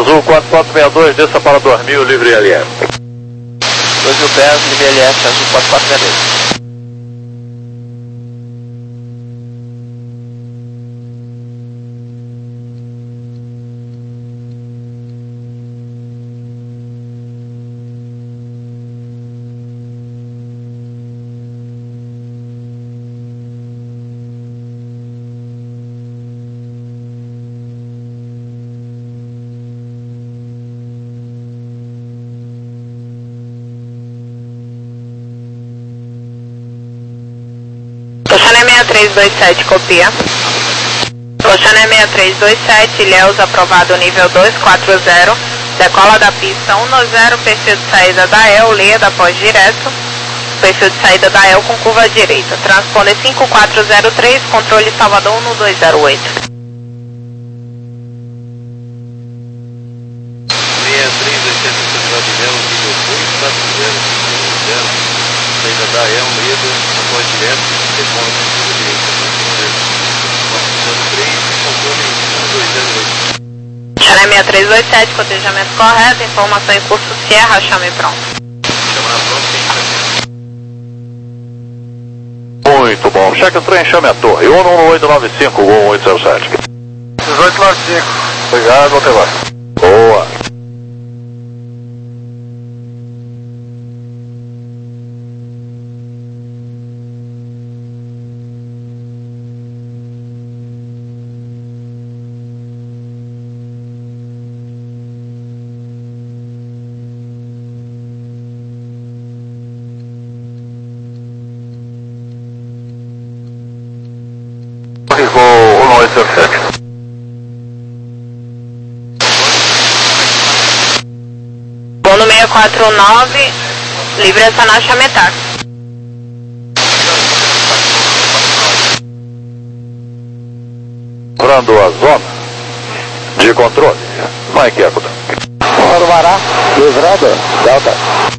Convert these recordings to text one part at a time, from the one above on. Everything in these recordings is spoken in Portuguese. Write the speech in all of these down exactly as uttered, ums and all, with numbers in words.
Azul quatro quatro seis dois, desça para dois mil, livre L F. dois mil pés, livre L F, Azul quatro quatro seis dois. Oceané seis três dois sete, copia. Oceané seis três dois sete, Ilhéus aprovado nível dois quatro zero. Decola da pista um zero, perfil de saída da E L, leia da pós direto. Perfil de saída da E L com curva direita. Transponder cinco quatro zero três, controle Salvador um dois zero oito. seis três dois sete, Central de Melo, nível dois quatro zero, zero. Saída da E L, leia da pós direto. Decola com curva direita. quatro zero três, controle um dois zero oito. Oceané seis três dois sete, cotejamento correto, informação em curso Sierra, chame pronto. Chama na pronto, tem muito bom. Cheque o trem, chame a torre. um um oito nove cinco, um oito zero sete. dezoito nove cinco. Obrigado, até lá. Boa. Voo um oito zero sete. Voo no seis quatro nove, livre acionar chametar. Livrando a zona de controle. Mike Eco. Orvará, livrado, Delta.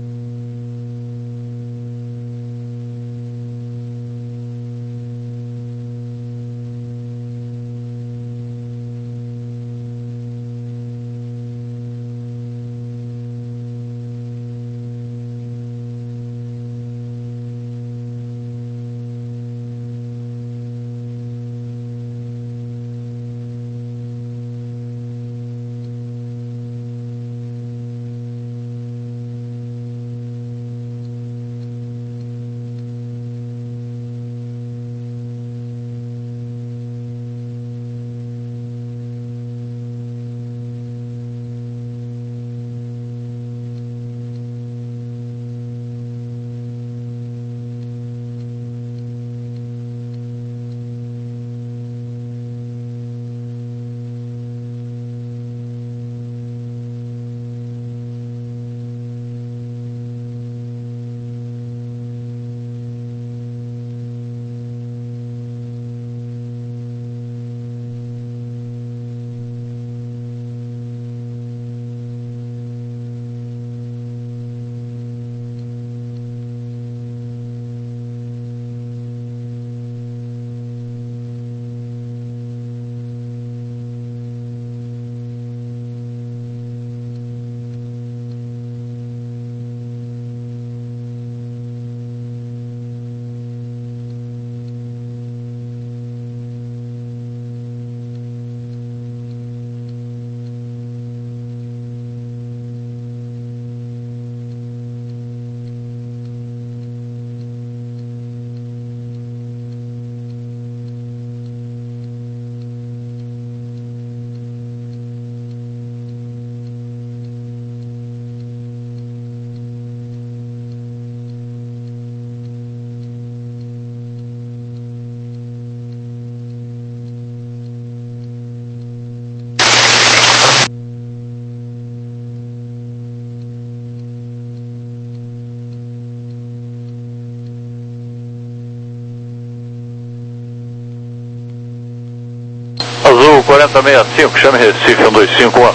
Azul quarenta sessenta e cinco, chame Recife um dois cinco um.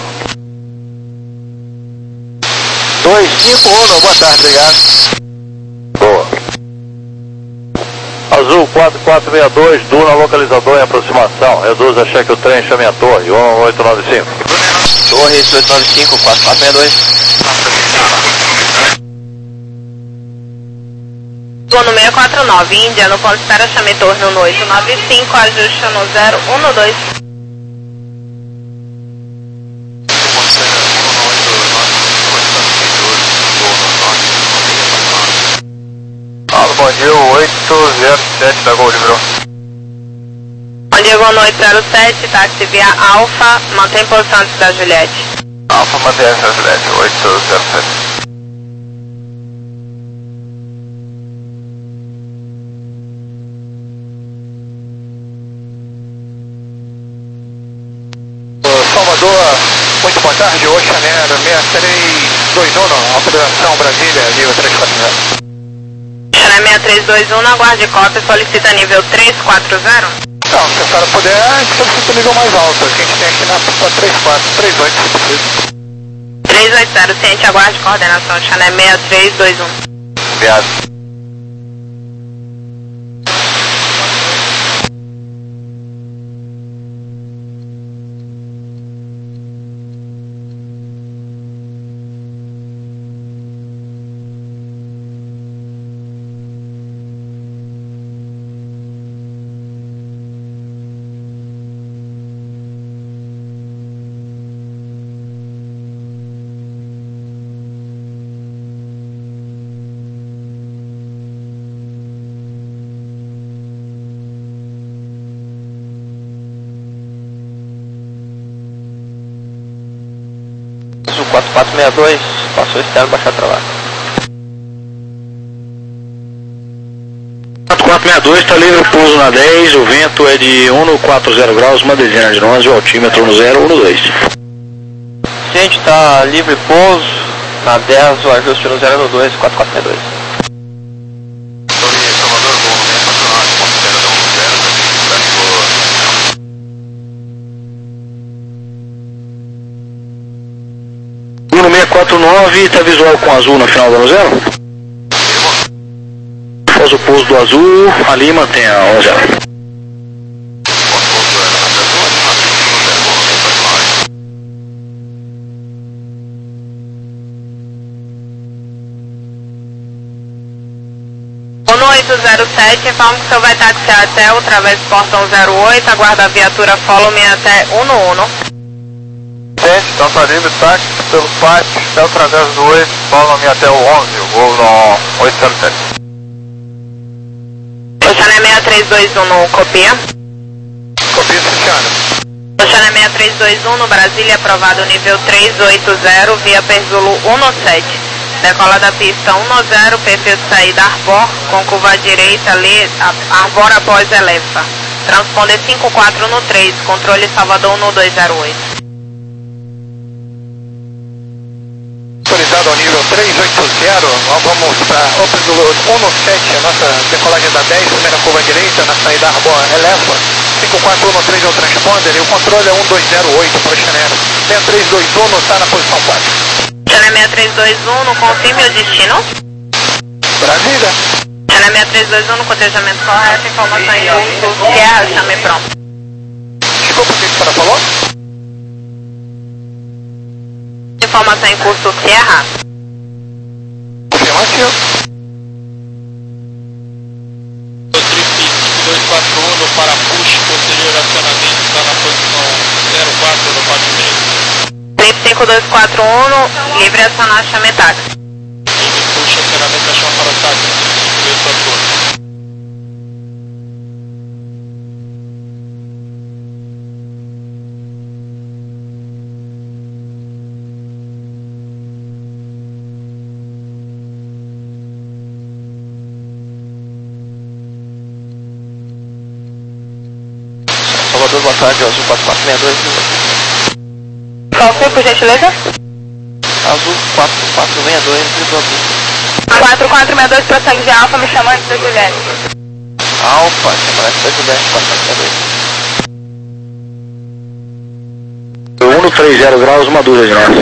dois cinco um, boa tarde, obrigado. Boa. Azul quatro quatro seis dois, Duna localizador em aproximação. Reduza, cheque o trem, chame a torre, um oito nove cinco. Torres dois nove cinco, quatro quatro seis dois. No seis quatro nove, Índia, no ponto de espera, chame torno no oito nove cinco, ajuste no zero um dois. Alô, bom dia, oito zero sete da Gol Livrou. Bom dia, Gol no oito zero sete, táxi via Alfa, mantém posição antes da Juliette. Alfa, mantém essa Juliette, oito zero sete. Salvador, muito boa tarde, Oceaneiro seis três dois um, autorização Brasília, nível três quatro zero. Oceaneiro seis três dois um, aguarde cópia, solicita nível três quatro zero. Não, se a senhora puder, a gente solicita o nível mais alto, que a gente tem aqui na pista três quatro três oito, se possível. três oito zero, ciente, aguarde coordenação, Oceaneiro seis três dois um. Enviado. quatro quatro seis dois, passou externo, baixar trabalho. quatro quatro seis dois, está livre o pouso na dez, o vento é de um quatro zero graus, uma dezena de nós, o altímetro no zero um dois. Ciente, está livre pouso na dez, o ajuste no zero um dois, quatro quatro seis dois. Torre Salvador, Gol seis quatro nove, ponto zero um zero, No seis quatro nove, está visual com azul na final da zero. Após o pouso do azul, ali mantém a um zero. No oito zero sete, informa que o senhor vai taxiar até o Travesso Portão zero oito, aguarda a viatura follow-me até um um. Gente, então tá livre, táxi pelo pátio, até o Travesso do oito, follow-me até o onze, o Gol no oito zero sete. Oceaneiro seis três dois um no copia. Copia, Cristiano. Oceaneiro seis três dois um no Brasília, aprovado nível três oito zero, via Perzulo um sete. Decola da pista um zero, perfil de saída Arbor, com curva à direita, lê, Arbor após Elefa. Transponder cinco quatro um três, controle Salvador um dois zero oito. Autorizado ao nível três oito zero, nós vamos para Open do um sete, a nossa decolagem da dez, primeira curva à direita, na saída Arbor Elefa. cinco quatro um três é o transponder e o controle é um dois zero oito para o Oceaneiro. seis três dois um está na posição quatro. Oceaneiro seis três dois um, no confirme o destino. Brasília. Oceaneiro seis três dois um, no cotejamento correto, informação em curso, Sierra, chame pronto. Desculpa, o que a senhora falou? Informação em curso, Sierra. Afirmativo. dois quatro um no parapush, posterior acionamento, está na posição zero quatro no quatro três. cinco dois quatro um, no livre acionar, chame táxi. Livre push, acionamento da chama para o táxi, cinco dois quatro um. Salvador, boa tarde, azul quatro quatro seis dois. Qual foi, por gentileza? Azul quatro quatro seis dois, visual. quatro quatro seis dois, prossegue de Alfa, me chamando de Juliette. Alfa, chama essa Juliette, quatro quatro seis dois. um três zero graus, uma dúzia de nós.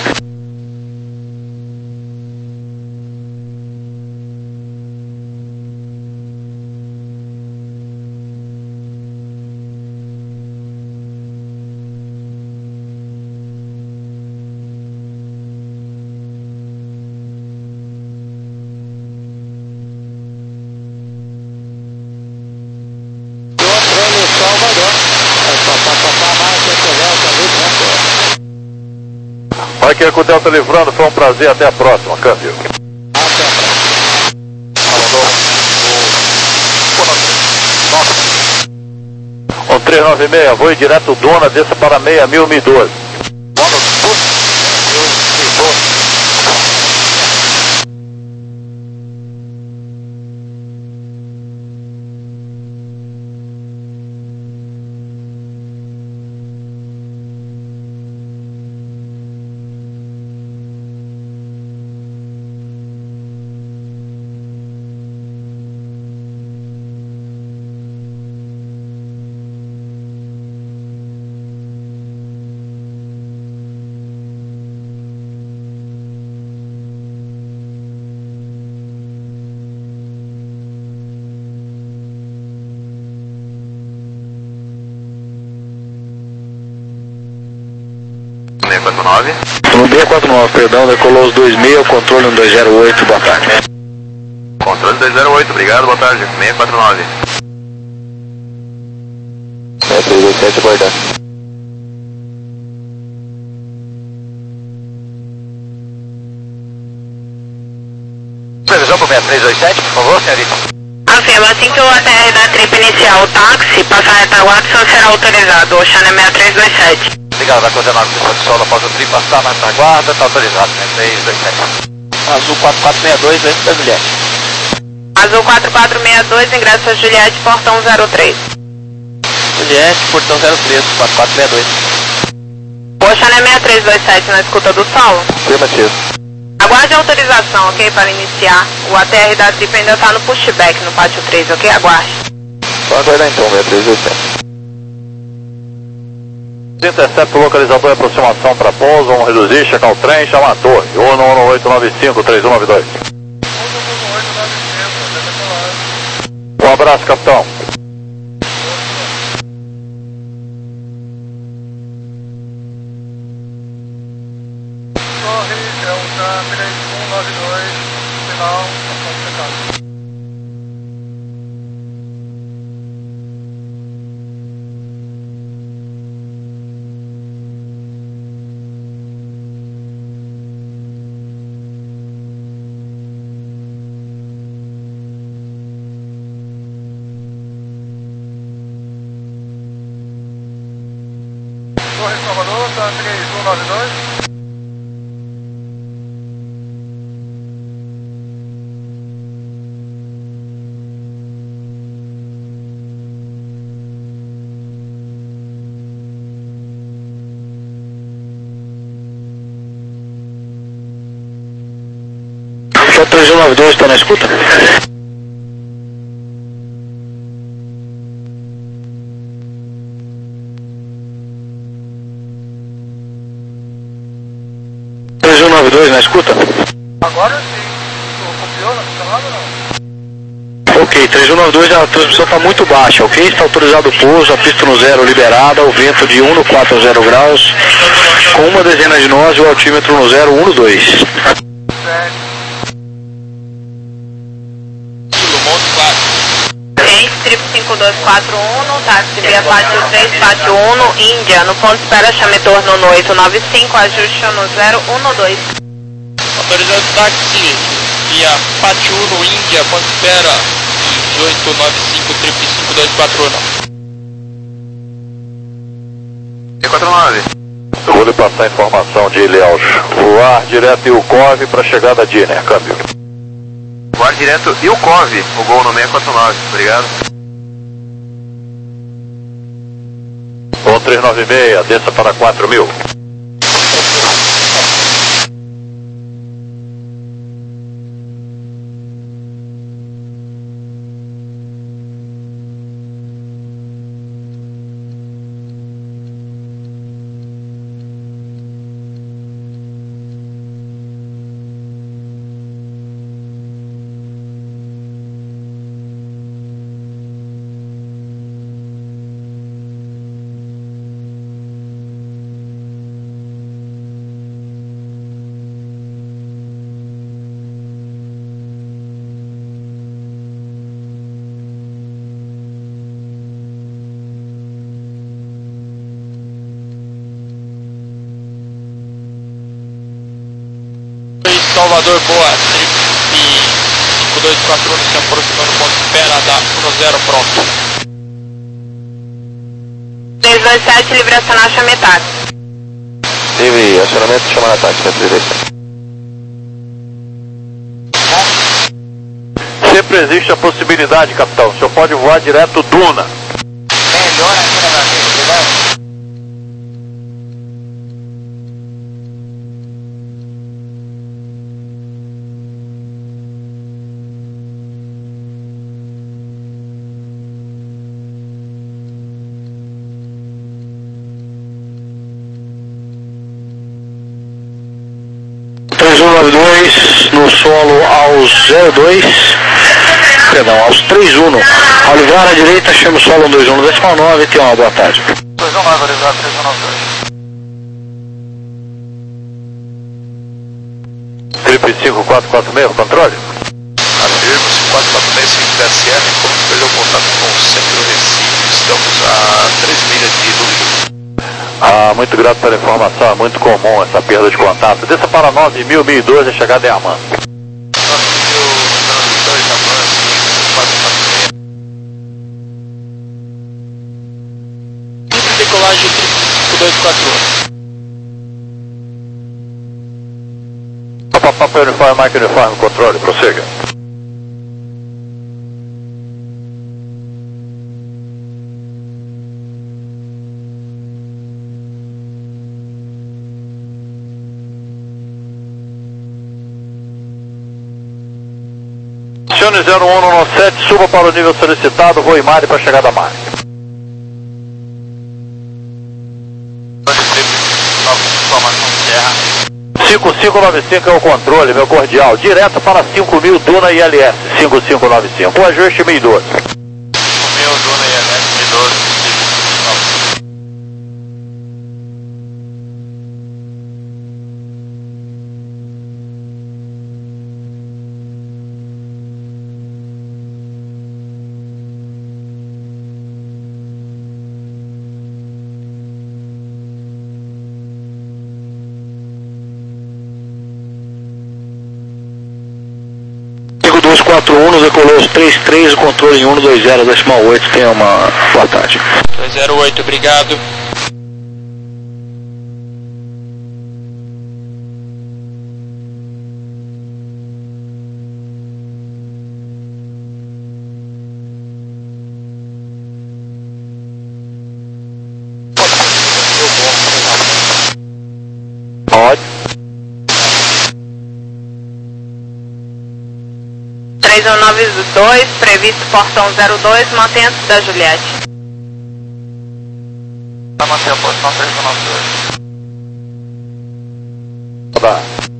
aqui é com o Delta livrando, foi um prazer, até a próxima, câmbio. Até a próxima. Abandono o... um três nove seis, voo direto Dona, desça para seis mil, mil e doze. Dona do mil e doze. seis quatro nove. No seis quatro nove, perdão, decolou os dois seis, controle um dois zero oito, boa tarde. Controle dois zero oito, obrigado, boa tarde, seis quatro nove. seis três dois sete, boa tarde. Previsão para seis três dois sete, por favor, senhorita. Afirma, assim que o A T R da trip iniciar o táxi, passar a retaguarda, só será autorizado. Oceano seis três dois sete. Obrigado, vai coordenar com o sol após o tri, passar na retaguarda, está autorizado, seis três dois sete. Azul quatro quatro seis dois, antes da Juliette. Azul quatro quatro seis dois, ingresso a Juliette, portão zero três. Juliette, portão zero três, quatro quatro seis dois. Oceano seis três dois sete na escuta do solo. Afirmativo. Aguarde a autorização, ok, para iniciar. O A T R da trip ainda está no pushback, no pátio três, ok? Aguarde. Só aguardar então, seis três dois sete. Intercepto localizador e aproximação para pouso, vamos reduzir, checar o trem, chamar a torre. um um oito nove cinco, três um nove dois. Um abraço, capitão. Torre, Delta três um nove dois, final, ação fechada. Torre Salvador, tá três um nove dois. Só três um nove dois, está na escuta? três um nove dois na escuta? Agora sim. Copiou na chamada ou não? Ok, três um nove dois, a transmissão está muito baixa, ok? Está autorizado o pouso, a pista no zero liberada, o vento de um no quatro zero graus, com uma dezena de nós e o altímetro no zero um dois. Gente, trip cinco dois quatro um, táxi via pátio três, pátio um, Índia. No ponto de espera, chame torno no oito nove cinco, ajuste no zero um dois. Autorizado táxi via Pátio uno Índia, ponto de espera dezoito nove cinco, trip cinco dois quatro um. seis quatro nove. Eu vou lhe passar a informação de Ilhéus. Voar direto e o Cove para chegada de Diner, câmbio. Voar direto e o Cove, o gol no seis quatro nove, obrigado. um três nove seis, desça para quatro mil. Aviador, boa. Trip cinco dois quatro um se aproximando do ponto de espera da um zero, pronto. três dois sete, livre acionar, chame ataque. Livre acionamento, chama ataque, três dois sete. Sempre existe a possibilidade, capitão. O senhor pode voar direto Duna. Melhor ainda, meu amigo, obrigado. três um nove dois no solo aos zero dois, perdão, aos três um. Ao livrar à direita, chama o solo dois um no decimal nove e tenha uma boa tarde. dois um nove, livrar três um nove dois. Trip cinco quatro quatro seis, controle. Afirmo, cinco quatro quatro seis, cinco D S F, como perdeu contato com o centro Recife, estamos a três milhas de dúvida. Ah, muito grato pela informação, é muito comum essa perda de contato. Desça para nove mil, mil e doze, a chegada é a man. nove mil, dois da man, cinco quatro quatro seis. Decolagem cinco dois quatro um. Papai uniforme, Mike uniforme, controle, prossiga. Acione zero um no sete, suba para o nível solicitado, voe Mari para chegada a Mari. cinco cinco nove cinco é o controle, meu cordial, direto para cinco mil Duna I L S, cinco cinco nove cinco, o ajuste mil e doze. cinco mil Duna I L S, mil e doze. dois quatro um, nos decolou os três três, o controle em um dois zero, decimal oito, tenha uma boa tarde. dois zero oito, obrigado. Pode. três um nove dois, previsto portão zero dois, mantenha-se da Juliette. Vai manter a posição três um nove dois. Tá.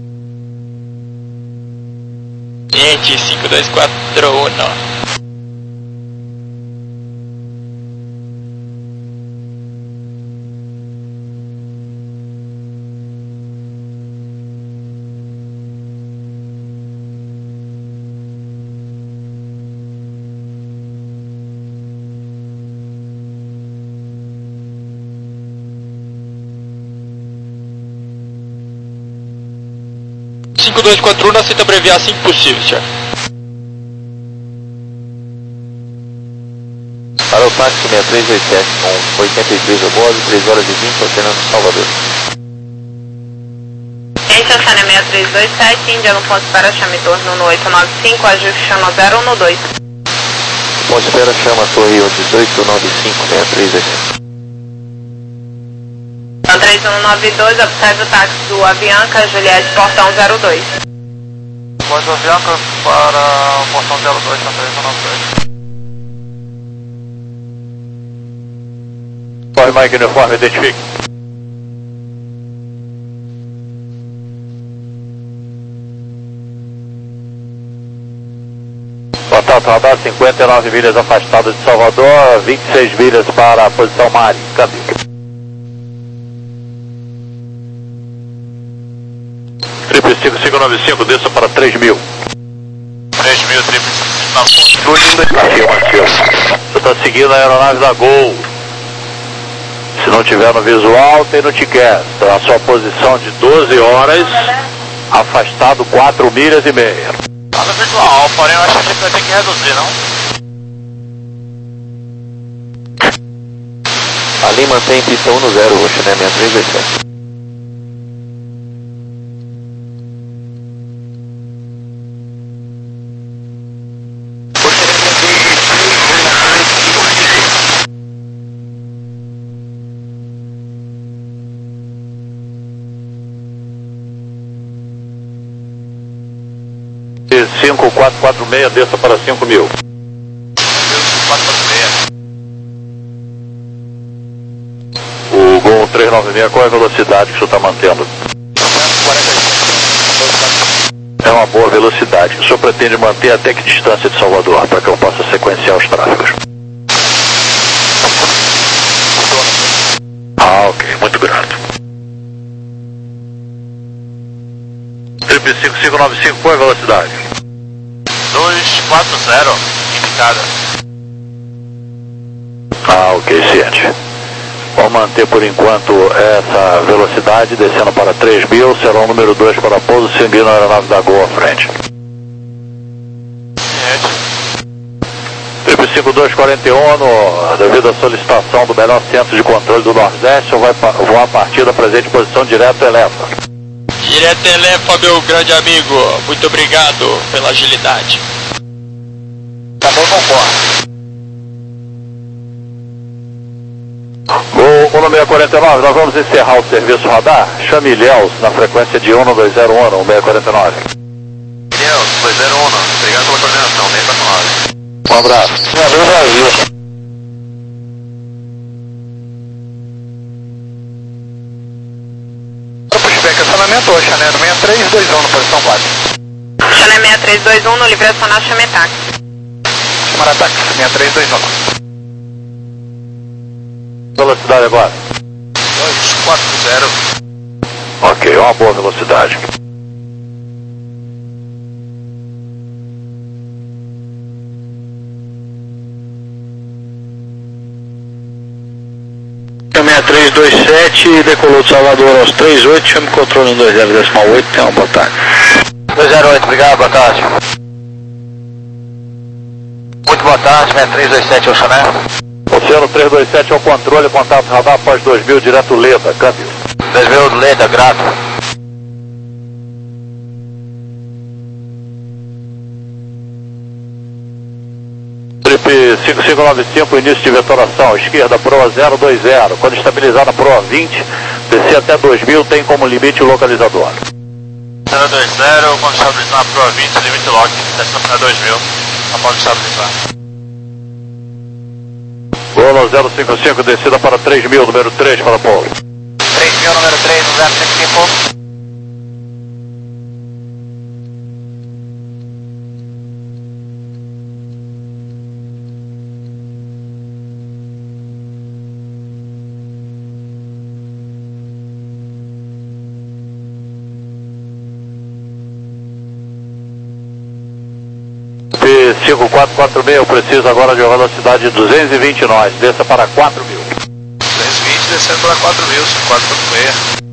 Gente, cinco dois quatro um. cinco dois quatro um, aceita abreviar assim que possível, senhor. Para o táxi seis três dois sete com oitenta e três a bordo, três horas e vinte, oceanando Salvador. Gente, Oceana seis três dois sete, Índia no ponto de espera, chame torno no oito nove cinco, ajuste chama zero um no dois. Ponto de espera, chama torre dezoito nove cinco, seis três dois sete. três um nove dois, observe o táxi do Avianca, Juliette, portão zero dois. Voz do Avianca para o portão zero dois, na três um nove dois. Corre Mike uniforme, identifique. Contato radar, cinquenta e nove milhas afastado de Salvador, vinte e seis milhas para a posição Mari, câmbio. Triple cinco cinco nove cinco, desça para três mil. três mil, triple cinco Você está seguindo a aeronave da Gol. Se não tiver no visual, tem no ticket. Então a sua posição de doze horas afastado quatro milhas e meia. Nada virtual, porém eu acho que a gente vai ter que reduzir, não? Ali mantém pista um zero, o Channel seis três dois sete. cinco quatro quatro seis, desça para cinco mil. quatro quatro seis. O Gol três nove seis, qual é a velocidade que o senhor está mantendo? É uma boa velocidade. O senhor pretende manter até que distância de Salvador, para que eu possa sequenciar os tráfegos? Ah, ok, muito grato. Triple cinco cinco nove cinco, qual é a velocidade? dois quatro zero, indicada. Ah, ok, ciente. Vamos manter por enquanto essa velocidade, descendo para três mil, será o número dois para pouso, seguindo a aeronave da Gol à frente. Triple cinco dois quarenta e um, devido à solicitação do melhor centro de controle do Nordeste, vai voar a partir da presente posição direto Elefa. Direto Elefa, meu grande amigo. Muito obrigado pela agilidade. Tá bom, vambora. Gol um seis quatro nove, nós vamos encerrar o serviço radar. Chame Ilhéus na frequência de um dois zero um, um seis quatro nove. Ilhéus, dois zero um, obrigado pela coordenação, seis quatro nove. Um abraço. Valeu, Brasil. Pushback, acionamento hoje, Channel seis três dois um, posição quatro. Channel seis três dois um, no livre acionar, chame táxi. Chamar ataque, seis três dois um. Velocidade agora? dois quatro zero. Ok, uma boa velocidade. seis três dois sete, decolou de Salvador aos trinta e oito, chame controle um dois zero decimal oito, tenha uma boa tarde. dois zero oito, obrigado, boa tarde. Muito boa tarde, seis três dois sete, Oceano. Oceano três dois sete ao controle, contato radar após dois mil, direto Leda, câmbio. dois mil, Leda, grato. Trip cinco cinco nove cinco, início de vetoração, esquerda proa zero dois zero, quando estabilizar na proa vinte, descer até dois mil, tem como limite o localizador. zero dois zero, quando estabilizar na proa vinte, limite lock, descendo para dois mil, após estabilizar. Golo zero cinco cinco, descida para três mil, número três para Paulo. três mil, número três, zero cinco cinco. cinco quatro quatro seis, eu preciso agora de uma velocidade de duzentos e vinte nós, desça para quatro mil. duzentos e vinte descendo para quatro mil, cinco quatro quatro seis.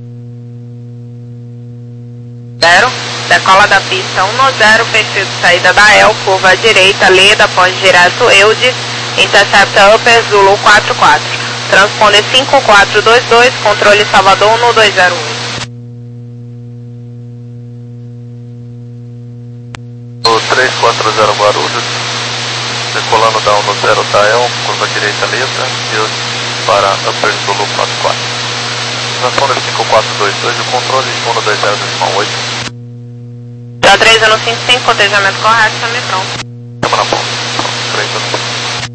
zero, decola da pista um zero, perfil de saída da E L, curva à direita, Leda, ponte direto Eudes, intercepta Upper Zulu quatro quatro, transponder cinco quatro dois dois, controle Salvador um dois zero um. O três quatro zero Guarulhos, decolando da um zero da E L, curva direita Leda, e para Upper Zulu quatro quatro. Transponder cinco quatro dois dois, o controle um dois zero decimal oito. Já três um cinco cinco, cotejamento correto, chame pronto. Chama na ponta. três um cinco.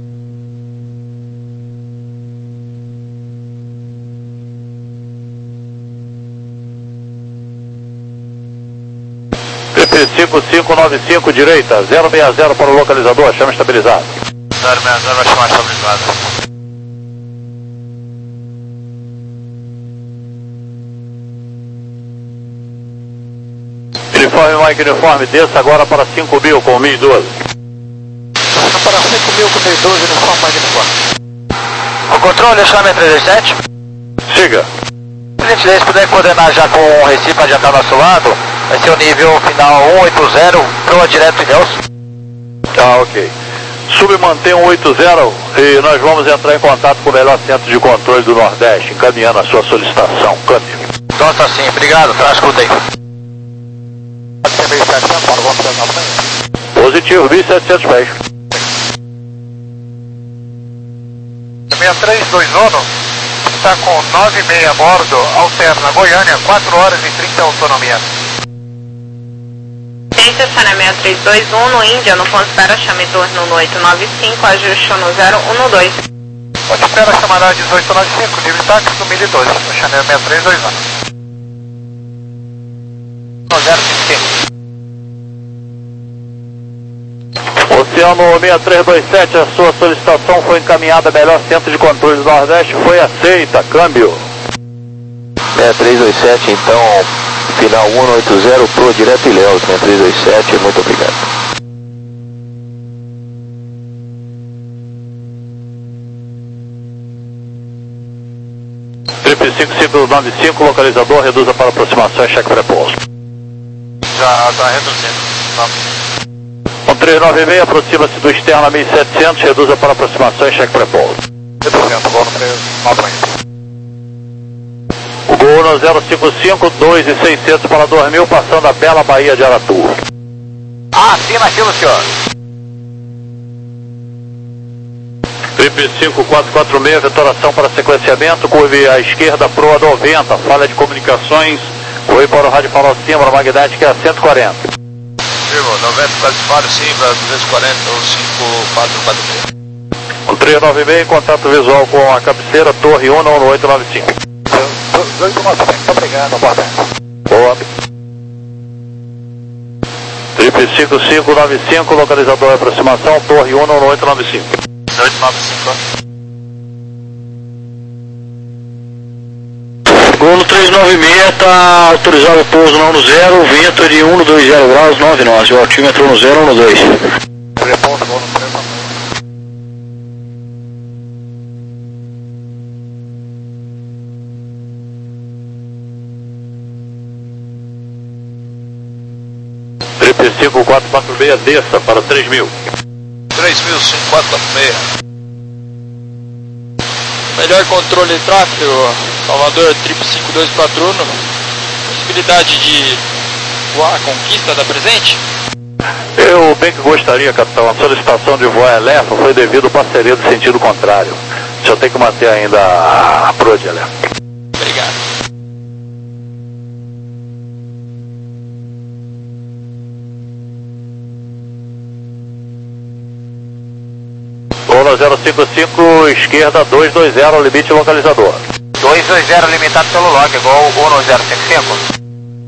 cinco cinco nove cinco, direita, zero seis zero para o localizador, chama estabilizado. zero seis zero vai chamar estabilizado. Uniforme Mike Uniforme, desça agora para cinco mil com mil e doze. Para cinco mil com mil e doze, uniforme Mike Uniforme. O controle, chame três dois sete. Siga. Se puder coordenar já com o Recife adiantado ao nosso lado, Vai ser o nível final um oito zero, proa direto Ilhéus. Tá, ok. Submantém um oito zero e nós vamos entrar em contato com o melhor centro de controle do Nordeste, encaminhando a sua solicitação. Câmbio. Então tá sim, obrigado, tá, escuta aí. Positivo, mil e setecentos pés. seis três dois nono, está com nove e meia a bordo, alterna Goiânia, quatro horas e trinta autonomia. Ciência Sana seis três dois um no Índia, no ponto espera chame turno no oito nove cinco, ajuste no zero um dois. Ponto espera chamará dezoito nove cinco, nível táxi no mil e doze, no Chanel seis três dois um. No zero cinco cinco. Oceano seis três dois sete, a sua solicitação foi encaminhada, melhor centro de controle do Nordeste, foi aceita, câmbio. seis três dois sete, então, final um oito zero, pro direto Ilhéus, seis três dois sete, muito obrigado. Trip cinco cinco nove cinco, localizador, reduza para aproximação e cheque pré-pouso. Já está reduzindo. um três nove seis, aproxima-se do externo a mil e setecentos, reduza para aproximação e cheque pré-pouso. Reduzindo, voo no três nove seis. O Gol no zero cinco cinco, dois mil e seiscentos para dois mil, passando a bela Baía de Aratu. Ah, afirmativo, senhor. Trip cinco quatro quatro seis, vetoração para sequenciamento, curve à esquerda, proa noventa, falha de comunicações, curve para o rádio farol Simbra, magnética cento e quarenta. Vivo, noventa, quase faro, Simbra, duzentos e quarenta ou cinco quatro quatro seis. um três nove seis, contato visual com a cabeceira, torre um no oito nove cinco. dois nove cinco, muito obrigado, boa tarde. Boa. Trip cinco cinco nove cinco, localizador de aproximação, torre um no oito nove cinco. oito nove cinco. Gol no três nove seis, está autorizado o pouso no zero, vento de um dois zero graus, nove nós, o altímetro no zero um dois. Repouso, gol no três nove seis. Trip cinco quatro quatro seis, desça para três mil. três mil, cinco quatro quatro seis. Melhor controle de tráfego, Salvador, Trip cinco dois quatro um. Possibilidade de voar a conquista da presente? Eu bem que gostaria, capitão. A solicitação de voar Elefa foi devido à parceria do sentido contrário. O senhor tem que manter ainda a proa de Elefa. Obrigado. Gol no zero cinco cinco, esquerda dois dois zero, limite localizador. dois dois zero limitado pelo log, igual um no zero cinco cinco.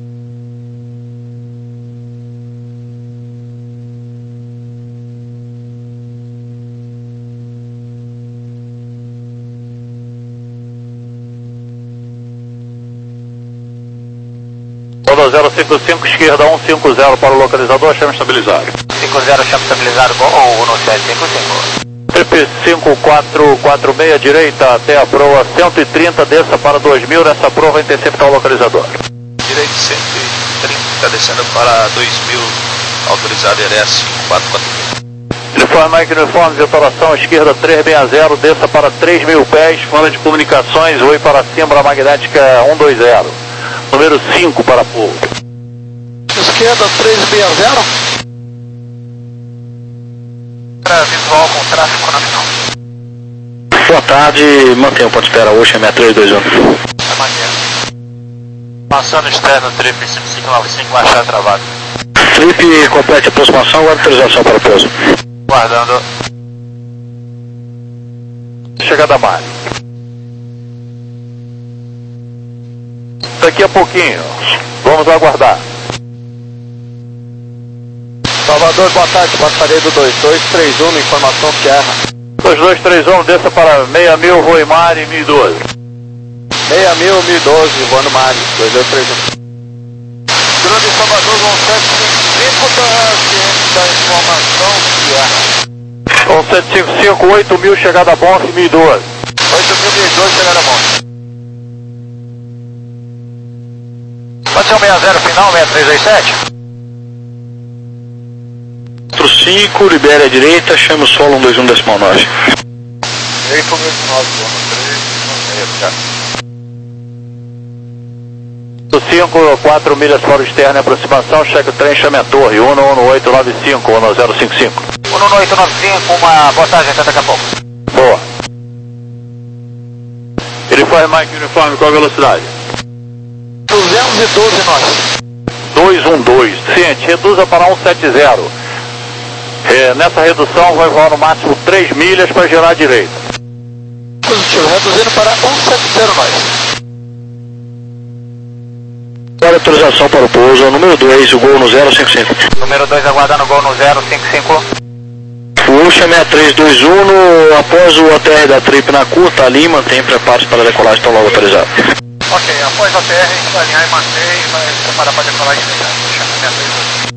Gol no zero cinco cinco, esquerda um cinco zero para o localizador, chama estabilizado. cinco zero, chama estabilizado, igual um no sete cinco cinco. Trip cinco quatro quatro seis, direita até a proa cento e trinta, desça para dois mil, nessa proa vai interceptar o localizador. Direito cento e trinta, descendo para dois mil, autorizado L S cinco quatro quatro seis. Uniforme Mike Uniforme, vetoração esquerda três seis zero, desça para três mil pés, fala de comunicações, oi para Simbra, magnética um dois zero. Número cinco para pouso. Esquerda três seis zero. Visual com tráfego na final. Boa tarde, mantenha o ponto de espera, Ocean seis três dois um. Passando externo, trip cinco cinco nove cinco, marchar travado. Trip complete aproximação, agora autorização para pouso. Guardando. Chegada a mar. Daqui a pouquinho, vamos aguardar. Salvador, boa tarde, passaria do dois dois três um, informação Sierra. dois dois três um, desça para seis mil, voe Mari, mil e doze. seis mil, mil e doze, voando Mari, dois dois três um. Grande Salvador, vão sete cinco cinco, da ciente da informação Sierra. Com sete cinco cinco, oito mil, chegada a Bonf, mil e doze. oito mil, mil e doze, chegada a Bonf. Pode Posição sessenta final, seis três dois sete. quatro cinco, libere à direita, chame o solo um dois um decimal nove. Direito um dois nove, três, cinco, quatro milhas fora externa em aproximação, cheque o trem, chame a torre, um um oito nove cinco, um zero cinco cinco. um um oito nove cinco, uma postagem até daqui a pouco. Boa. Uniforme Mike, uniforme, qual a velocidade? duzentos e doze nós. dois um dois, ciente, reduza para cento e setenta. É, nessa redução vai voar no máximo três milhas para girar à direita. Positivo, reduzindo para cento e setenta nós. Agora autorização para o pouso, número dois, o gol no zero cinco cinco. Número dois aguardando o gol no zero cinco cinco. Puxa seis três dois um, no, após o A T R da trip na curta ali, mantém preparos para decolagem, estão logo autorizados. Ok, após o A T R, a gente vai alinhar e mantém, vai preparar para decolagem imediata. Puxa seis três dois um.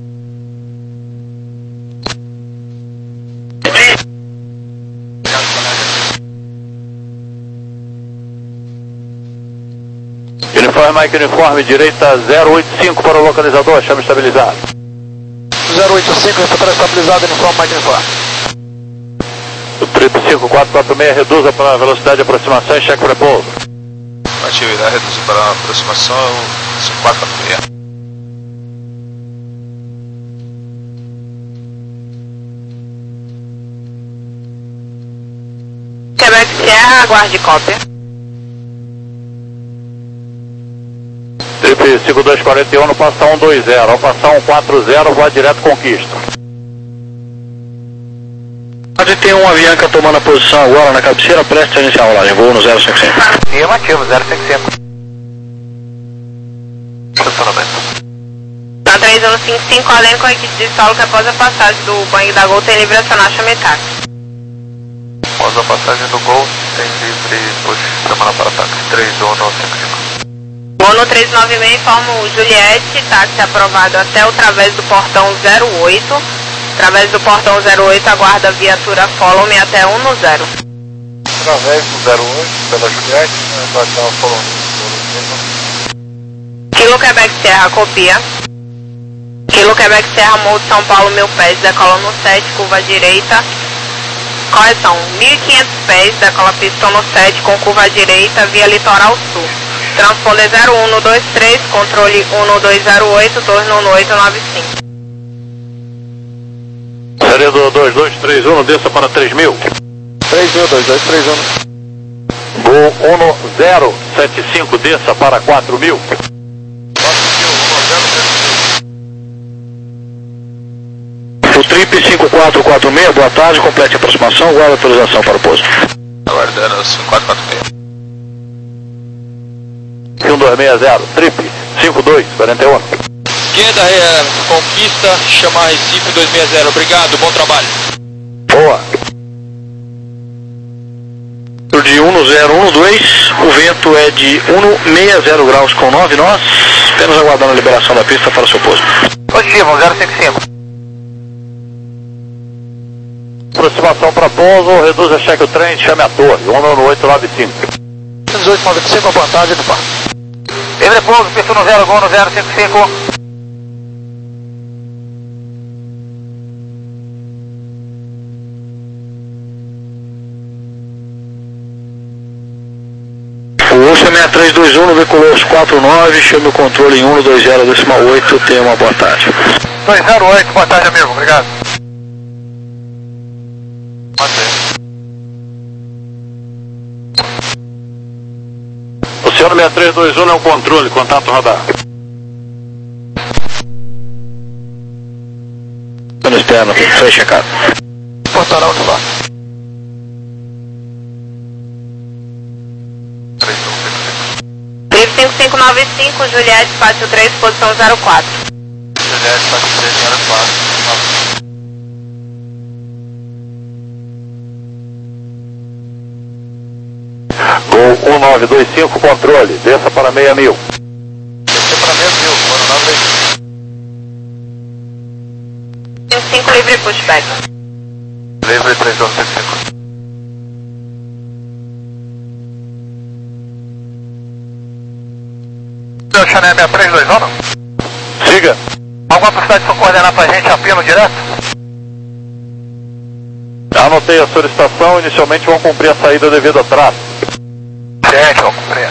Uniforme Mike, uniforme, direita zero oito cinco para o localizador, chama estabilizado. zero oito cinco, receptor estabilizado, uniforme mais uniforme. O trip cinco quatro quatro seis reduza para a velocidade de aproximação e cheque pré-pouso. Atividade reduzir para a aproximação cinco quatro quatro seis. Quebec Sierra, aguarde cópia. Trip cinco dois quatro um no passa um dois zero, ao passar um quatro zero, voa direto conquista. Pode ter um Avianca tomando a posição agora na cabeceira, preste a iniciar a rolagem, voo no zero cinco cinco. Afirmativo, zero cinco cinco. Estacionamento. Na três um cinco cinco, além com a equipe de solo que após a passagem do banho da Gol tem livre acionar chame táxi. Após a passagem do Gol, tem livre push, chamada para táxi três um nove cinco cinco. Gol no três nove seis, informa o Juliette, táxi aprovado até o través do portão zero oito. Através do portão zero oito, aguarda a viatura follow-me até um no zero. Através do zero oito, pela Juliette, vai dar o follow. Kilo Quebec Sierra, copia. Kilo Quebec Sierra, Molde São Paulo, mil pés, decola no sete, curva direita. Correção, mil e quinhentos pés, decola pistão no sete, com curva direita, via litoral sul. Transponder zero um dois três, controle um dois zero oito, torre no oito nove cinco. Série do dois dois três um, desça para três mil. três mil, dois dois três um. Gol um zero sete cinco, desça para quatro mil. O trip cinco quatro quatro seis, boa tarde, complete a aproximação, aguarda autorização para o pouso. Aguardando cinco quatro quatro seis. um dois seis zero, trip cinco dois quatro um. Esquerda, é, conquista, chamar Recife dois seis zero. Obrigado, bom trabalho. Boa. De um no zero um dois, o vento é de um sessenta graus com nove nós, apenas aguardando a liberação da pista para o seu posto. Positivo, zero cinco cinco. Aproximação para pouso, reduza cheque o trem, chame a torre, um oito nove cinco. dezoito nove cinco, a vantagem do par. Livre pouso, pista no zero, gol no zero cinco cinco. O Ocean seis três dois um, veiculou os quatro nove, chame o controle em um dois zero decimal oito, tenha uma boa tarde. dois zero oito, boa tarde, amigo, obrigado. Oceano seis três dois um é o controle, contato radar. No externo, foi checado. Portarão de lá. Livre cinco cinco nove cinco, Juliette, Pátio três, posição zero quatro. Juliette, Pátio três zero quatro. Gol um nove dois cinco, controle, desça para seis mil. Descer para seis mil, mano, nove cinco cinco, livre pushback. livre três um cinco cinco. Meu Chané sessenta e três dois um. Siga. Alguma possibilidade de for coordenar pra gente a pino direto? Anotei a solicitação, inicialmente vão cumprir a saída devido a tráfego. Certo, vamos cumprir.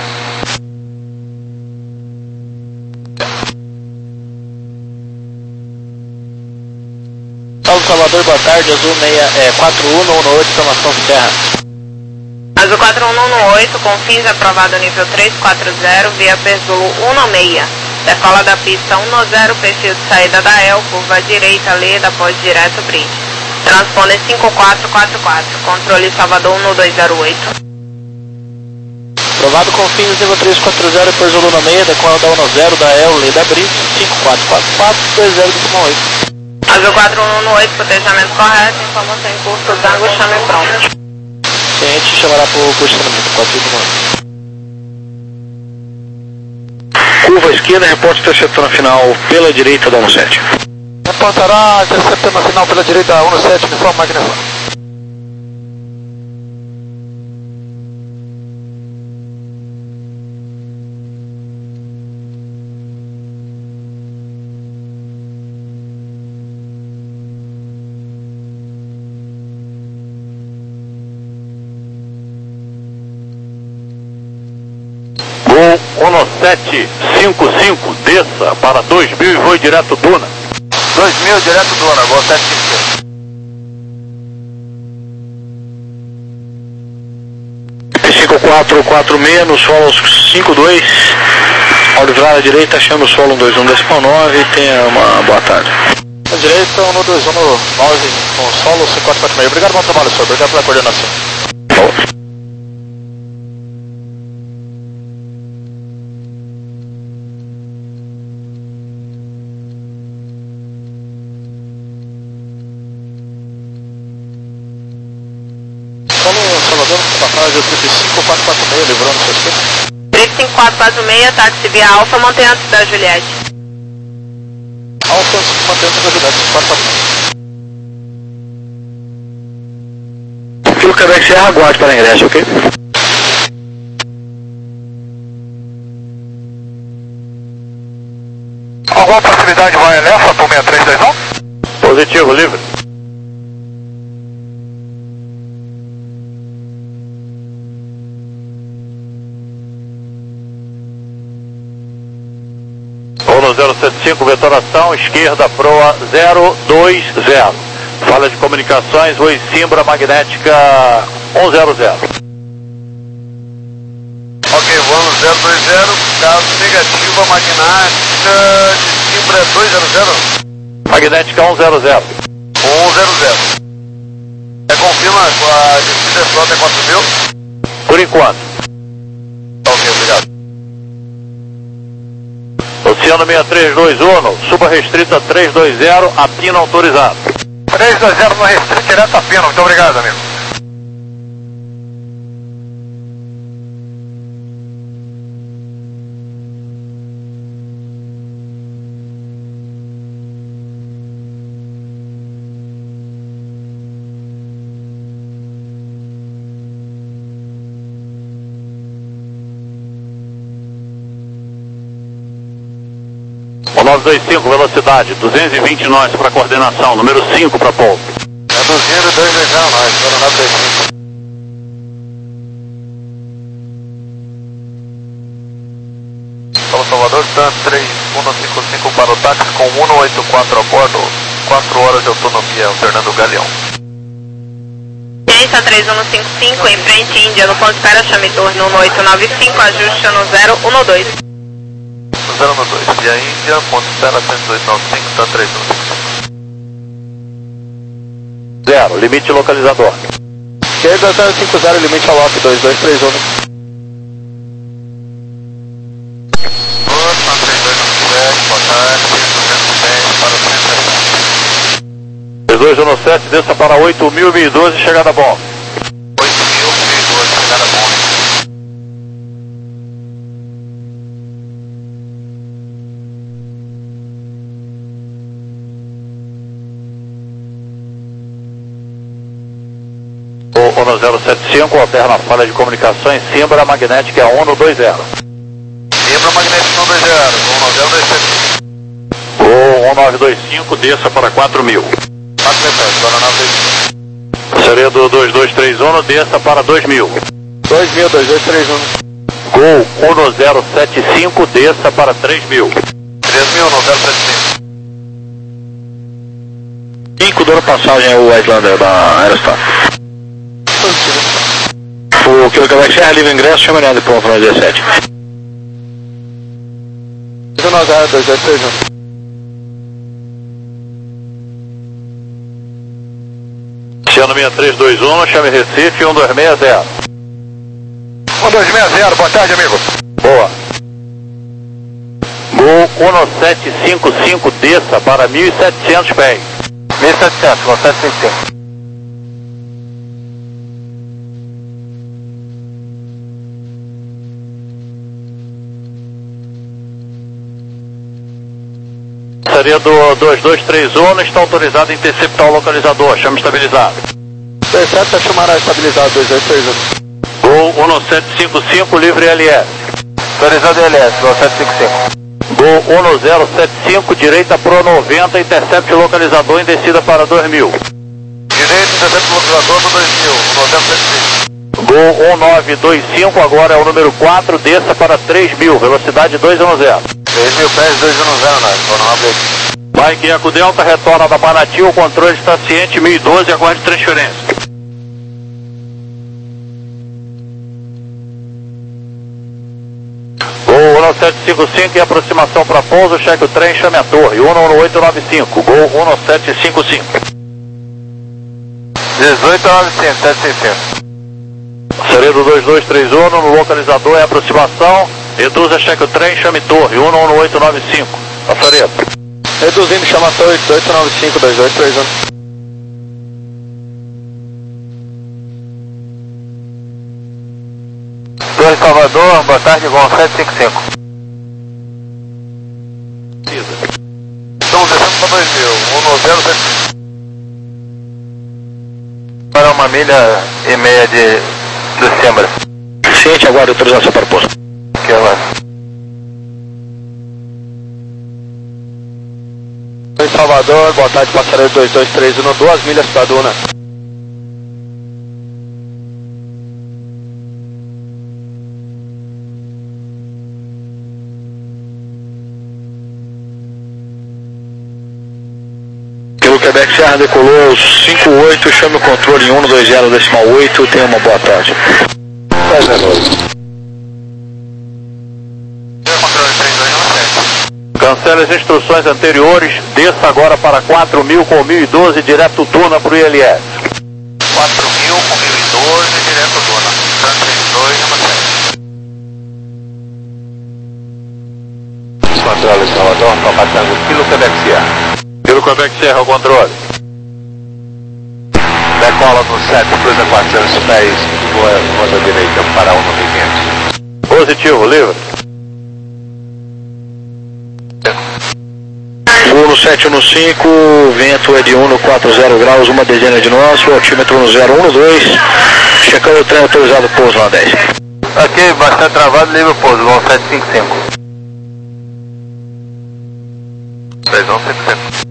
Salve Salvador, boa tarde, Azul é, quatro um um oito, informação de terra. Azul quatro um um oito, com fins aprovado nível três quatro zero, via Perzolo um seis. Decola da pista um zero, perfil de saída da E L, curva direita, leda, pós direto, bridge. Transponder cinco quatro quatro quatro, controle Salvador um dois zero oito. Aprovado com fins nível três quatro zero, Perzolo um seis, decola da um zero da E L, leda, bridge, cinco quatro quatro quatro, dois zero oito. Azul quatro um um oito, protejamento correto, informação em curso, tango, chame pronto. Cliente chamará por posicionamento, quatro um um. Curva esquerda, reporte interceptando a final pela direita da um sete. Reportará interceptando a final pela direita da um sete, uniforme magnético. Gol um sete cinco cinco, desça para dois mil e voe direto Duna. dois mil direto Duna, Gol sete cinco cinco. cinco quatro quatro seis, no solo cinco dois, ao livrar à direita, achando o solo um dois um decimal nove, tenha uma boa tarde. À direita, um dois um nove, com solo cinco quatro quatro seis. Obrigado, bom trabalho, senhor. Obrigado pela coordenação. Bom. Salvador, passagem trinta e cinco quatro quatro seis, livrando seu esquema. trinta e cinco quatro quatro seis, táxi via Alfa, mantém antes da Juliette. Alfa, mantém antes da Juliette, quatro quatro seis. Pelo Quebec Serra, aguarde para ingresso, ok? Alguma possibilidade vai Elefa por seis três dois um? Positivo, livre. Ono zero sete cinco, vetoração, esquerda, proa zero dois zero. Falha de comunicações, Oi Simbra magnética um zero zero. Ok, voando zero dois zero, caso negativa, magnética de Simbra dois zero zero. Magnética um zero zero. um zero zero. Você confirma com a descida frota é quatro mil? Por enquanto. Ok, obrigado. Oceano seis três dois um, suba restrita três dois zero, a pina autorizado. três dois zero no restrito, direto a pino. Muito obrigado, amigo. O nove dois cinco, velocidade, duzentos e vinte nós para coordenação, número cinco para pouso. Reduzindo dois dois zero, nós, para o nove dois cinco. São Salvador, TAN três um cinco cinco para o táxi com um oito quatro a bordo, quatro horas de autonomia, alternando Galeão. Ciência três um cinco cinco, em frente Índia, no ponto espera, chame turno um oito nove cinco, ajuste no zero um dois. zero um dois, via Índia, ponto espera cento e dois nove cinco, TAN três um cinco cinco. Zero, limite localizador. Esquerda zero cinco zero, limite a lock dois dois três um. TAN três dois um sete, boa tarde, duzentos e dez para o centro. três dois um sete, desça para oito mil e doze, chegada bom. oito mil e doze, chegada bom. O Ono zero sete cinco, alterna a falha de comunicações, Simbra magnética um dois zero. Simbra magnética um dois zero. nove dois cinco, desça para quatro mil. quatro mil pés, agora nove dois cinco. Seredo dois dois três um, desça para dois mil. dois mil, dois dois três um. Gol um zero sete cinco, desça para três mil. três mil, um zero sete cinco. cinco, dando passagem ao Islander da Aerostar. O que o Quebec Serra livre ingresso, chama ele de ponto no dezessete. um zero dois dois três um. Oceano seis três dois um, chame Recife um dois seis zero. um dois seis zero, boa tarde, amigo. Boa. Gol um sete cinco cinco, desça para mil e setecentos pés. mil e setecentos, com sete cinco cinco. Seria do dois dois três um, está autorizado a interceptar o localizador, chama estabilizado. dezessete, chamará estabilizado dois dois três um. Gol um sete cinco cinco, livre L S. Autorizado L S, um sete cinco cinco. Gol um zero sete cinco, direita pro noventa, intercept localizador em descida para dois mil. Direito, intercept localizador do dois mil, um zero sete cinco. Gol um nove dois cinco, agora é o número quatro, desça para três mil, velocidade dois um zero. três mil pés, dois um zero, né? Agora nove dois cinco. Mike Eco Delta, retorna da Manati, o controle está ciente, mil e doze, aguarde transferência. Gol um sete cinco cinco, em aproximação para pouso, cheque o trem, chame a torre, um um oito nove cinco, gol um sete cinco cinco. dezoito nove cinco, sete cinco cinco. Seredo dois dois três um, no localizador em aproximação, reduza, cheque o trem, chame torre, um um oito nove cinco. A Seredo. Reduzindo, chama a torre, oito nove cinco, dois dois três um. Torre Salvador, boa tarde, Gol sete cinco cinco. Estamos descendo para dois mil, um zero sete cinco. Para uma milha e meia de, de Sembra. Ciente, aguarde autorização para o pouso. Que é lá. Em Salvador, boa tarde, passareiro dois dois três um, duas milhas para Duna. Pelo Quebec Serra decolou cinco oito, chame o controle em um dois zero decimal oito, tenha uma boa tarde. dez a dois. Cancele as instruções anteriores, desça agora para quatro mil com mil e doze, direto Duna para o I L S. quatro mil com mil e doze, direto Duna. três dois, sete. Controle Salvador, Papatango, Kilo Quebec Serra. Pelo Quebec Serra, ao controle. Decola no sete, cruza quatrocentos pés, voa, voa da direita para um nove quinhentos. Positivo, livre. Voo sete um cinco, vento é de um quatro zero graus, uma dezena de nós, o altímetro no zero um dois, checando o trem autorizado pouso na dez. Ok, bastante travado, livre pouso, Gol sete cinco cinco. três um cinco cinco.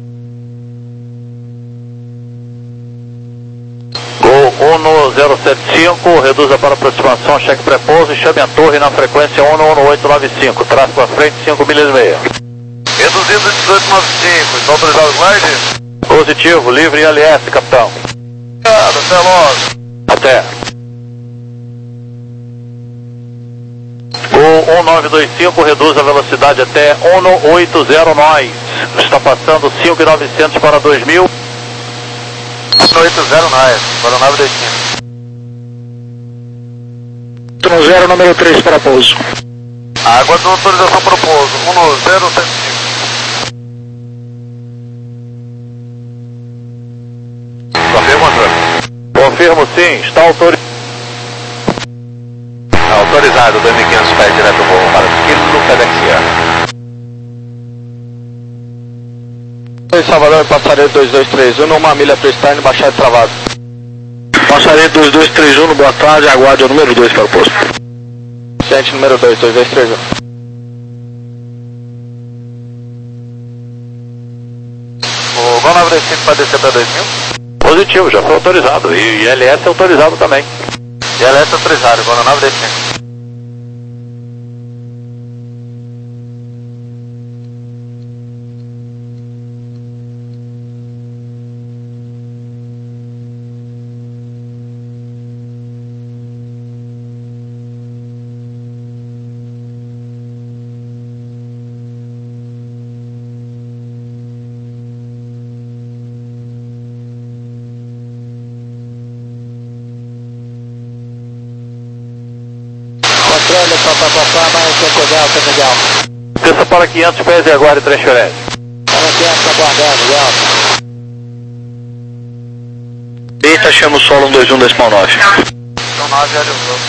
Gol um zero sete cinco, reduza para aproximação, cheque pré-pouso e chame a torre na frequência um um oito nove cinco, traço para frente cinco milhas e meia. Reduzindo dezoito noventa e cinco, está autorizado o glide? Positivo, livre I L S, capitão. Obrigado, até logo. Até. Gol um nove dois cinco, reduz a velocidade até um oito zero nós. Está passando cinco mil e novecentos para dois mil. um oito zero nós, para nove dois cinco. zero número três para pouso. Água de autorização para o pouso, um zero sete cinco. Confirma, Antônio? Confirmo sim, está autorizado. Autorizado, dois mil e quinhentos pés direto voo para Kilo Quebec Serra. Em Salvador, passareiro dois dois três um, uma milha freestyle, baixada travado. Passareiro dois dois três um, boa tarde, aguarde o número dois para o posto. Ciente número dois, dois dois três um. nove dois cinco para descer para dois mil? Positivo, já foi autorizado. E I L S autorizado também. I L S autorizado, igual no nove dois cinco. Controle, papapá, mais cinco Delta, Miguel. Pista para quinhentos pés e aguarde transferência. Para quinhentos, aguardando, Delta. Eita, chama o solo um dois um decimal nove. São nove, olha o voo.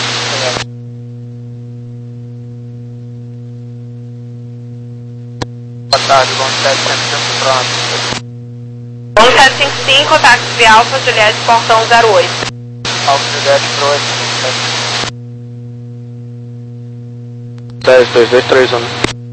Boa tarde, vamos sete cinco pronto. um sete cinco cinco, táxi Alfa, Juliette, portão zero oito. Alfa Juliette pro oito. dez, dois, dois, três, um.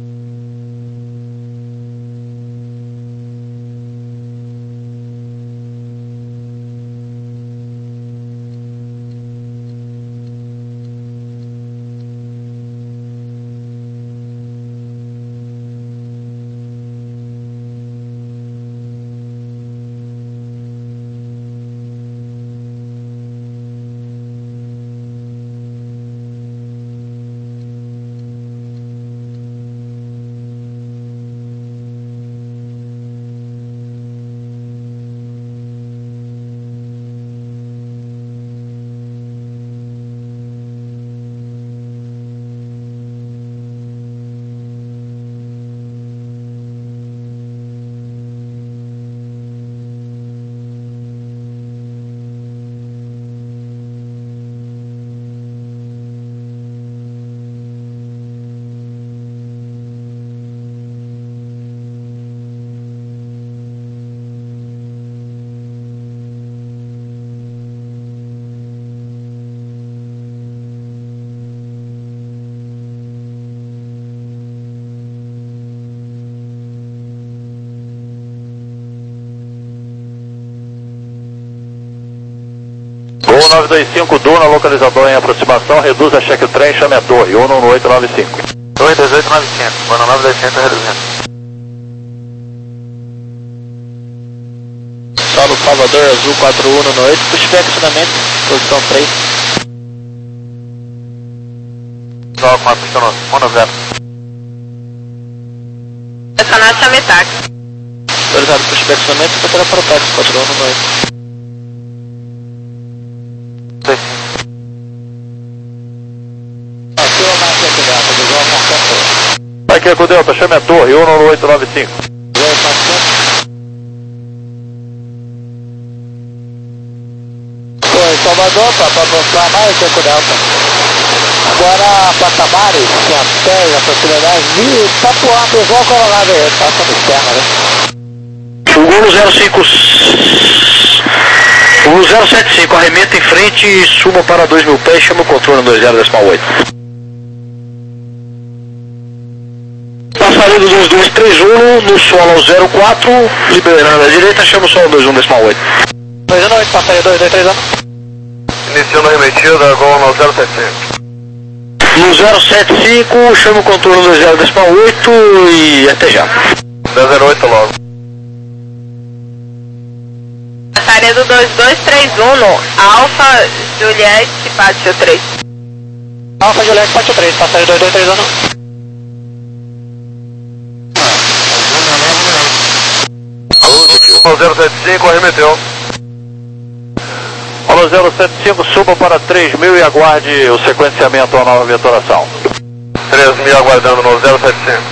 Gol nove dois cinco, Duna, localizador em aproximação, reduz a check trem, chame a torre, um no oito nove cinco. dois dois oito nove cinco, quando nove dois cinco reduzindo. Solo Salvador, Azul quatro um no oito, push acionamento, posição três. Só com a pista mono zero. Estacionar, chame táxi. Autorizado push acionamento, bateria para o táxi, quatro um no oito. Aqui é com o Delta, chame a torre, um no oito nove cinco. Foi, Salvador, para mais cinco Delta. Agora, Patamares, quinhentos pés, a proximidade de Itapuã, igual Colorado aí, passando externa, né? O Golo zero cinco... O zero sete cinco, arremeta em frente e suma para dois mil pés, chama o controle no dois zero decimal oito. Passarinho do dois dois três um, no solo ao zero quatro, liberando a direita, chama o solo dois um decimal oito. dois um oito, passarinho dois dois três um. Iniciando a remetida, Gol no zero sete cinco. No zero sete cinco, chama o controle no dois zero decimal oito e até já. zero oito logo. Passaria do dois dois três um no Alfa Juliette, Pátio três. Alfa Juliette, Pátio três, passarinho dois dois três um. O zero sete cinco arremeteu. Alô zero sete cinco, suba para três mil e aguarde o sequenciamento à nova vetoração. três mil aguardando no zero sete cinco.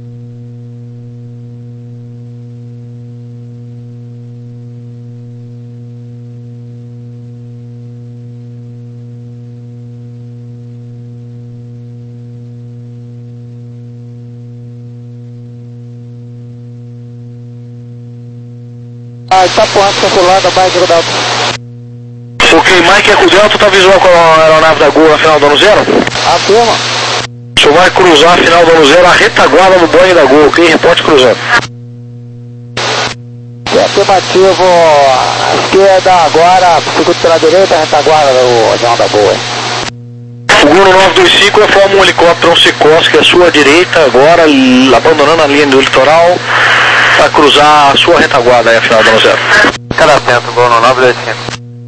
Ah, Itapuã, circulando, mais cinco Delta. Ok, Mike é com o Delta, tá visual com a aeronave da Gol na final do ano zero? Afirma. O senhor vai cruzar a final do ano zero, a retaguarda no banho da Gol, ok? Reporte cruzando. afirmativo, à esquerda, agora, segundo pela direita, retaguarda do João da Boa. Guru nove dois cinco, forma um helicóptero, um Sikorsky à sua direita, agora abandonando a linha do litoral, para cruzar a sua retaguarda aí, afinal do zero. Cada centro, Guru nove dois cinco.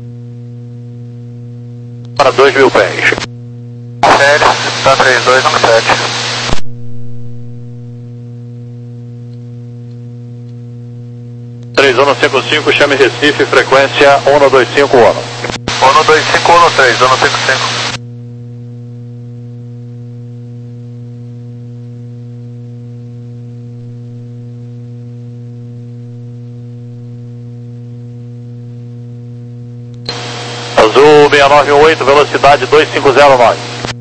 Para dois mil pés. Sério, tá três dois um sete. três um cinco cinco, chame Recife, frequência um dois cinco um. um dois cinco um três, um cinco cinco. Azul seis nove um oito, velocidade dois cinco zero nove.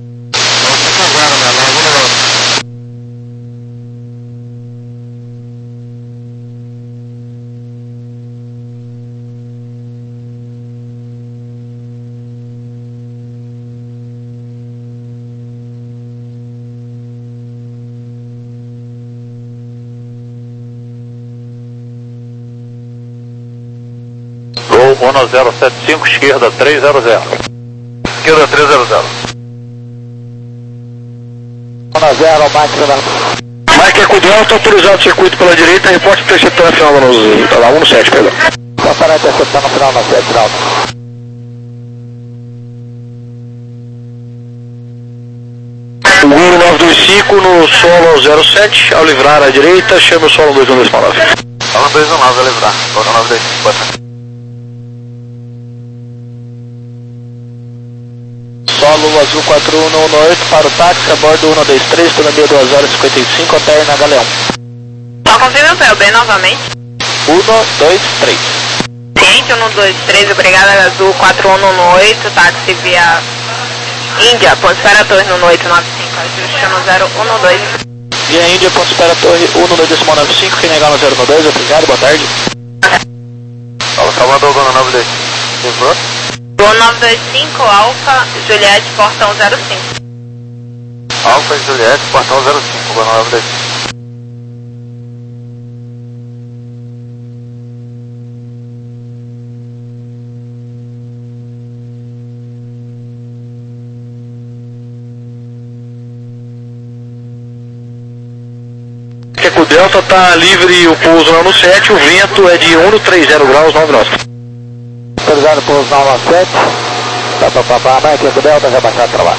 Gol um zero sete cinco, esquerda três zero zero. Esquerda três zero zero. um zero, máquina. Mike Ecudel, está autorizado o circuito pela direita, reporte interceptando a final do lá um sete, perdão. Só para interceptar no final, no sete, final. O Guru nove dois cinco no solo zero sete, ao livrar à direita, chame o solo dois um dois nove. Solo dois um nove, vai livrar. Guru nove dois cinco, bota. Solo azul quatro um um oito para o táxi, a bordo um dois três, autonomia duas horas e cinquenta e cinco, alterna Galeão. Só confirma o P B novamente. um dois três. Ciente, um dois três, obrigada, azul quatro um um oito, táxi via Índia, ponto espera torre no oito nove cinco, ajuste no zero um dois. Via Índia, ponto espera torre um dois nove cinco, quem negar no zero um dois, obrigado, boa tarde. Fala, Salvador, Guru nove dois cinco. Gol nove dois cinco, Alfa, Juliette, portão zero cinco. Alfa e Juliette, portão zero cinco, Guru nove dois cinco. O Delta está livre o pouso lá no sete, o vento é de um três zero graus, nove nós. Autorizado por nove sete. Tá, tá, tá, tá, Mike Eco Delta, rebaixado para lá.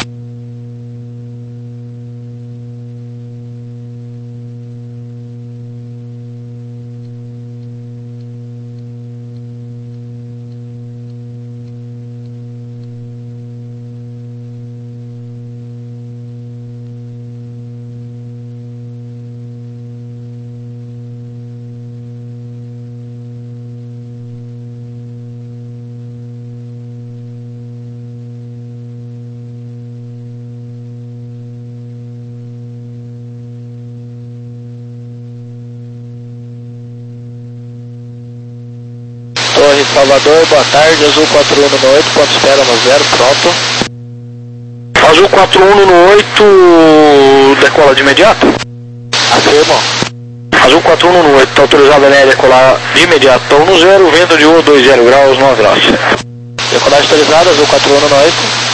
Torre Salvador, boa tarde, azul quatro um um oito, ponto espera no zero, pronto. Azul quatro um um oito, decola de imediato? Afirmo. Azul quatro um um oito, está autorizado a linha decolar de imediato, então no zero, vento de um dois zero graus, nove nós. Decolagem autorizada, azul quatro um um oito.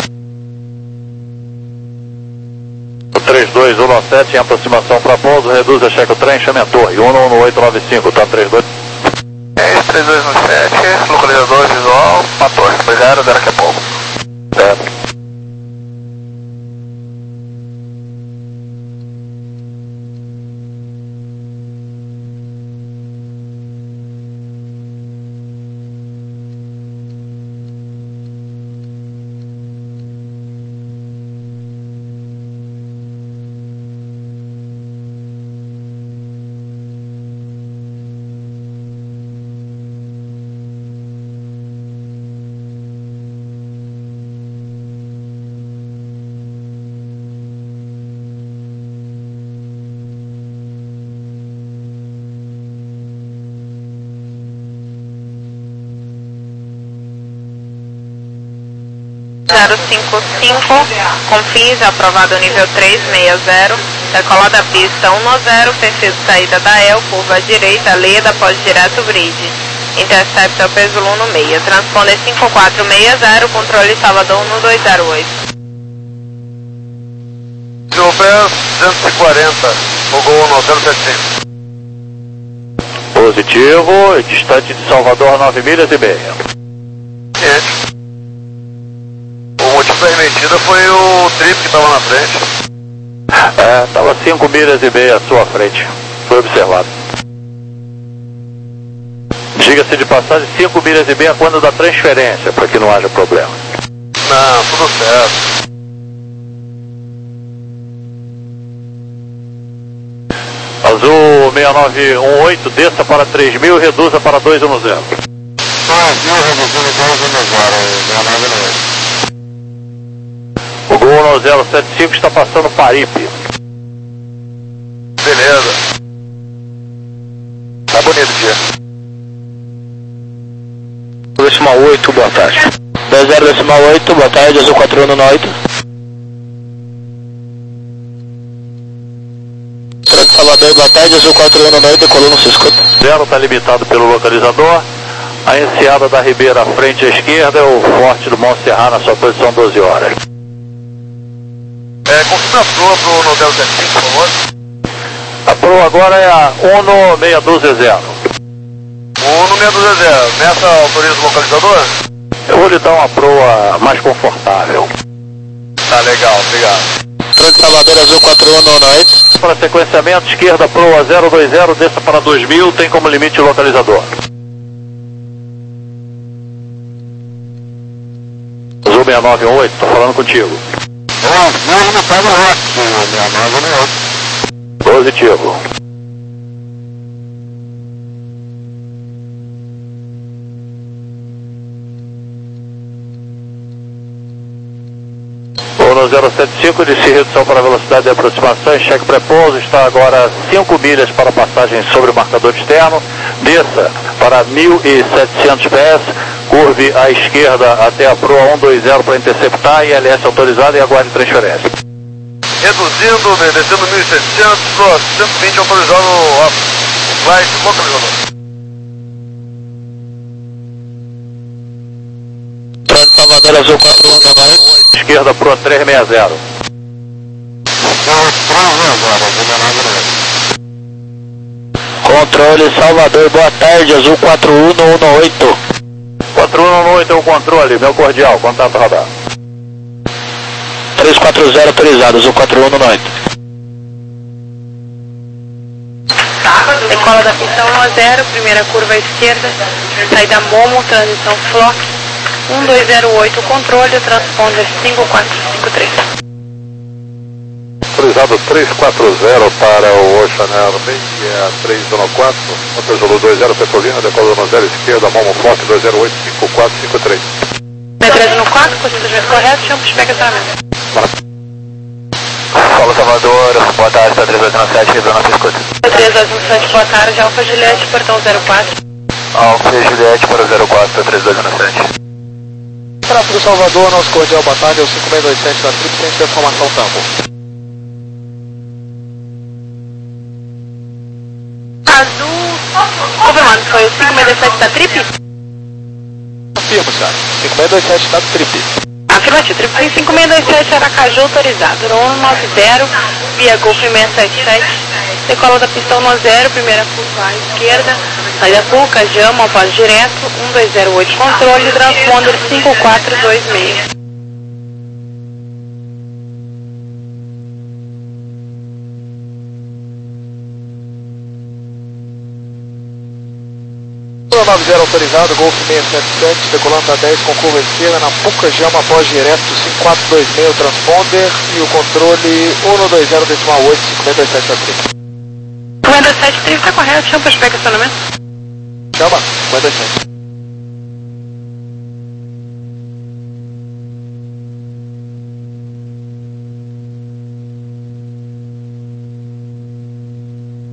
três dois um sete, em aproximação para pouso, reduz a cheque o trem, chame a torre, um um oito nove cinco, tá três dois. É, três dois um sete, localizador visual, pra torre, obrigado, daqui a pouco. Certo. zero cinco cinco, confins, aprovado nível três seis zero. Decola da pista um zero, perfil de saída da E L, curva à direita, Leda, pós direto grid. Interceptor peso Luno seis, transponder cinco quatro seis zero, controle Salvador um dois zero oito. Silver duzentos e quarenta, Gol no zero sete cinco. Positivo, distante de Salvador nove milhas e meia. Gente, o motivo da remetida foi o trip que estava na frente. É, estava cinco milhas e meia à sua frente. Foi observado. Diga-se de passagem, cinco milhas e meia quando da transferência, para que não haja problema. Não, tudo certo. Azul seis nove um oito, desça para três mil e reduza para dois um zero. O Gol no zero sete cinco está passando Paripe. Beleza. Tá bonito o dia. Decimal oito, boa tarde. dez zero decimal oito, boa tarde, Azul quatro um oito. Tranque Salvador, boa tarde, Azul quatro um oito, coluna se escuta. Zero está limitado pelo localizador. A enseada da Ribeira à frente à esquerda é o Forte do Monte Serra na sua posição doze horas. É, confirma a proa pro no zero sete cinco, por favor. A proa agora é a Uno seis um dois zero. Uno seis um zero, nessa autoriza o localizador? Eu vou lhe dar uma proa mais confortável. Tá legal, obrigado. Tranque Salvador, Azul quatro um oito. Para sequenciamento, esquerda proa zero dois zero, desça para dois mil, tem como limite o localizador. Azul seis nove um oito, tô falando contigo. Positivo. Uno zero sete cinco, de redução para velocidade de aproximação, cheque pré-pouso, está agora cinco milhas para passagem sobre o marcador externo, desça para mil e setecentos pés, curve à esquerda até a proa um dois zero para interceptar, I L S autorizado e aguarde transferência. Reduzindo, descendo mil e setecentos, proa cento e vinte autorizado o flight localizador. Tranque Salvador, Azul quatro um oito. Esquerda proa três seis zero. Controle Salvador, boa tarde, Azul quatro um um oito. quatro um um oito é o controle, meu cordial, contato radar. três quatro zero autorizado, Azul quatro um um oito. Decola da pista um zero, primeira curva à esquerda, saída Momo, transição Flock, um dois zero oito, controle, transponder cinco quatro cinco três. Autorizado três quatro zero para o Ocean Air meia três um quatro, Hotel Zulu dois zero Petrolina, decola no zero esquerda, Momo Flock dois zero oito cinco quatro cinco três. meia três um quatro, procedimento correto, chama de pegasamento. Fala Salvador, boa tarde, três dois um sete, revisão na escuta. três dois um sete, boa tarde, Alfa Juliette, portão zero quatro. Alfa Juliette para o zero quatro, três dois um sete. Tráfego Salvador, nosso cordial batalha, é o cinco seis dois sete da Trip, frente da formação Tambo. Azul, confirmando, foi o cinco seis dois sete da Trip? Afirmo, senhora. cinco seis dois sete da Trip. Afirmativo, Trip cinco seis dois sete, Aracaju, autorizado, um nove zero, via Golf seis sete sete, decola da pista um zero, primeira curva à esquerda, saída Puca, Jama, voz direto, um dois zero oito, controle, transponder cinco quatro dois seis. nove zero autorizado, Golf seis sete sete, decolando da dez com curva esquerda, na Puca Jama, após direto, cinco quatro dois seis, o transponder e o controle um dois zero decimal oito, cinco seis dois sete da Trip. cinco seis dois sete, está correto, chama para estacionamento. Chama, cinco seis dois sete.